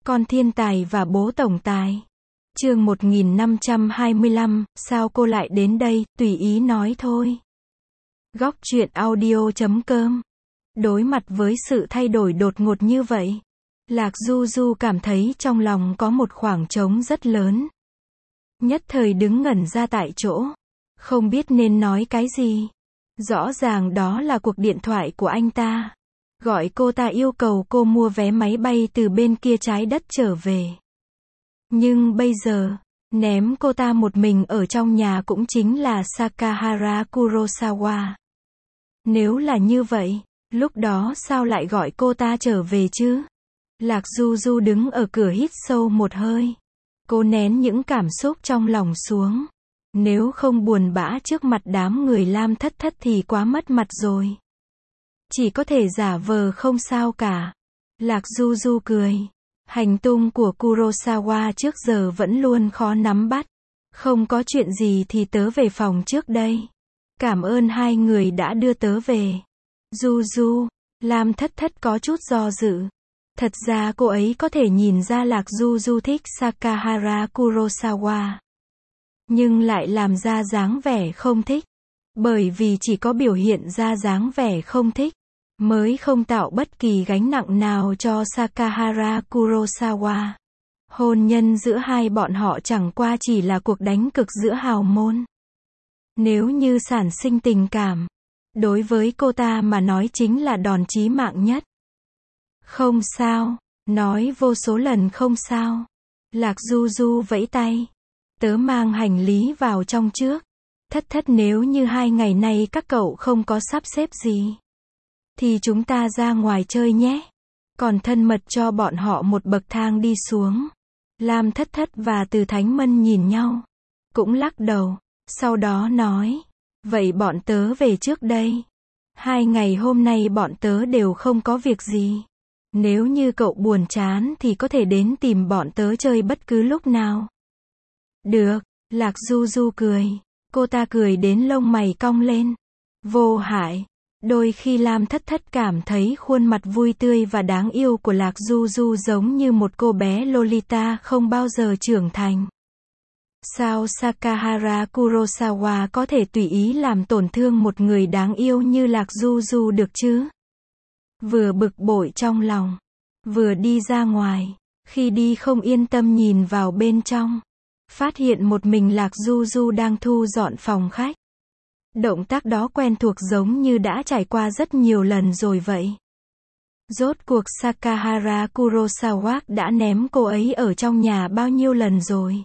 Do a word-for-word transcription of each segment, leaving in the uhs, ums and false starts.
Con thiên tài và bố tổng tài. Chương một nghìn năm trăm hai mươi lăm, sao cô lại đến đây, tùy ý nói thôi. Góc truyện audio chấm com. Đối mặt với sự thay đổi đột ngột như vậy, Lạc Du Du cảm thấy trong lòng có một khoảng trống rất lớn. Nhất thời đứng ngẩn ra tại chỗ, không biết nên nói cái gì. Rõ ràng đó là cuộc điện thoại của anh ta. Gọi cô ta yêu cầu cô mua vé máy bay từ bên kia trái đất trở về. Nhưng bây giờ, ném cô ta một mình ở trong nhà cũng chính là Sakahara Kurosawa. Nếu là như vậy, lúc đó sao lại gọi cô ta trở về chứ? Lạc Du Du đứng ở cửa hít sâu một hơi. Cô nén những cảm xúc trong lòng xuống. Nếu không buồn bã trước mặt đám người Lam Thất Thất thì quá mất mặt rồi. Chỉ có thể giả vờ không sao cả. Lạc Du Du cười. Hành tung của Kurosawa trước giờ vẫn luôn khó nắm bắt. Không có chuyện gì thì tớ về phòng trước đây. Cảm ơn hai người đã đưa tớ về. Du Du, Lam Thất Thất có chút do dự. Thật ra cô ấy có thể nhìn ra Lạc Du Du thích Sakahara Kurosawa. Nhưng lại làm ra dáng vẻ không thích. Bởi vì chỉ có biểu hiện ra dáng vẻ không thích, mới không tạo bất kỳ gánh nặng nào cho Sakahara Kurosawa. Hôn nhân giữa hai bọn họ chẳng qua chỉ là cuộc đánh cực giữa hào môn. Nếu như sản sinh tình cảm, đối với cô ta mà nói chính là đòn chí mạng nhất. Không sao, nói vô số lần không sao. Lạc Du Du vẫy tay. Tớ mang hành lý vào trong trước. Thất Thất, nếu như hai ngày nay các cậu không có sắp xếp gì, thì chúng ta ra ngoài chơi nhé. Còn thân mật cho bọn họ một bậc thang đi xuống. Lam Thất Thất và Từ Thánh Mân nhìn nhau, cũng lắc đầu, sau đó nói, vậy bọn tớ về trước đây. Hai ngày hôm nay bọn tớ đều không có việc gì. Nếu như cậu buồn chán thì có thể đến tìm bọn tớ chơi bất cứ lúc nào. Được, Lạc Du Du cười. Cô ta cười đến lông mày cong lên. Vô hại. Đôi khi Lam Thất Thất cảm thấy khuôn mặt vui tươi và đáng yêu của Lạc Du Du giống như một cô bé Lolita không bao giờ trưởng thành. Sao Sakahara Kurosawa có thể tùy ý làm tổn thương một người đáng yêu như Lạc Du Du được chứ? Vừa bực bội trong lòng, vừa đi ra ngoài. Khi đi không yên tâm nhìn vào bên trong, phát hiện một mình Lạc Du Du đang thu dọn phòng khách. Động tác đó quen thuộc giống như đã trải qua rất nhiều lần rồi vậy. Rốt cuộc Sakahara Kurosawa đã ném cô ấy ở trong nhà bao nhiêu lần rồi?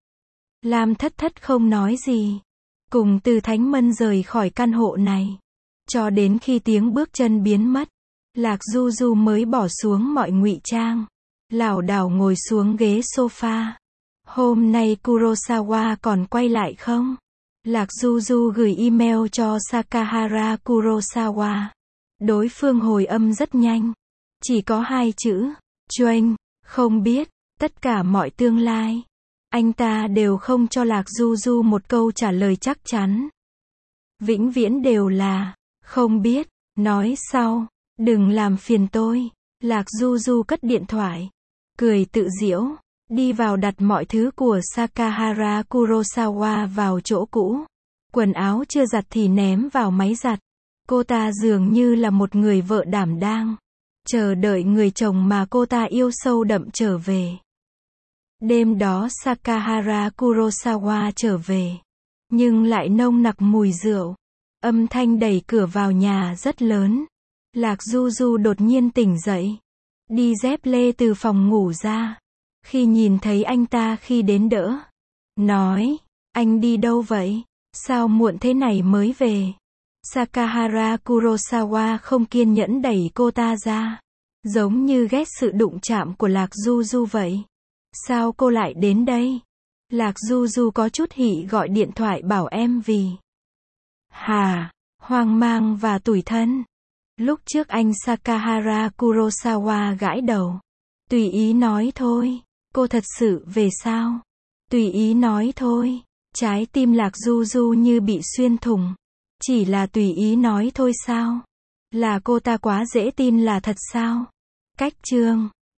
Lam Thất Thất không nói gì. Cùng Từ Thánh Mân rời khỏi căn hộ này. Cho đến khi tiếng bước chân biến mất, Lạc Du Du mới bỏ xuống mọi ngụy trang. Lảo đảo ngồi xuống ghế sofa. Hôm nay Kurosawa còn quay lại không? Lạc Du Du gửi email cho Sakahara Kurosawa. Đối phương hồi âm rất nhanh. Chỉ có hai chữ, Choanh, không biết, tất cả mọi tương lai. Anh ta đều không cho Lạc Du Du một câu trả lời chắc chắn. Vĩnh viễn đều là, không biết, nói sau, đừng làm phiền tôi. Lạc Du Du cất điện thoại, cười tự giễu. Đi vào đặt mọi thứ của Sakahara Kurosawa vào chỗ cũ. Quần áo chưa giặt thì ném vào máy giặt. Cô ta dường như là một người vợ đảm đang, chờ đợi người chồng mà cô ta yêu sâu đậm trở về. Đêm đó Sakahara Kurosawa trở về, nhưng lại nồng nặc mùi rượu. Âm thanh đẩy cửa vào nhà rất lớn. Lạc Du Du đột nhiên tỉnh dậy, đi dép lê từ phòng ngủ ra. Khi nhìn thấy anh ta khi đến đỡ, nói, anh đi đâu vậy? Sao muộn thế này mới về? Sakahara Kurosawa không kiên nhẫn đẩy cô ta ra, giống như ghét sự đụng chạm của Lạc Du Du vậy. Sao cô lại đến đây? Lạc Du Du có chút hỉ gọi điện thoại bảo em vì hà, hoang mang và tủi thân. Lúc trước anh Sakahara Kurosawa gãi đầu. Tùy ý nói thôi. Cô thật sự về sao? Tùy ý nói thôi. Trái tim Lạc Du Du như bị xuyên thủng. Chỉ là tùy ý nói thôi sao? Là cô ta quá dễ tin là thật sao? Cách chương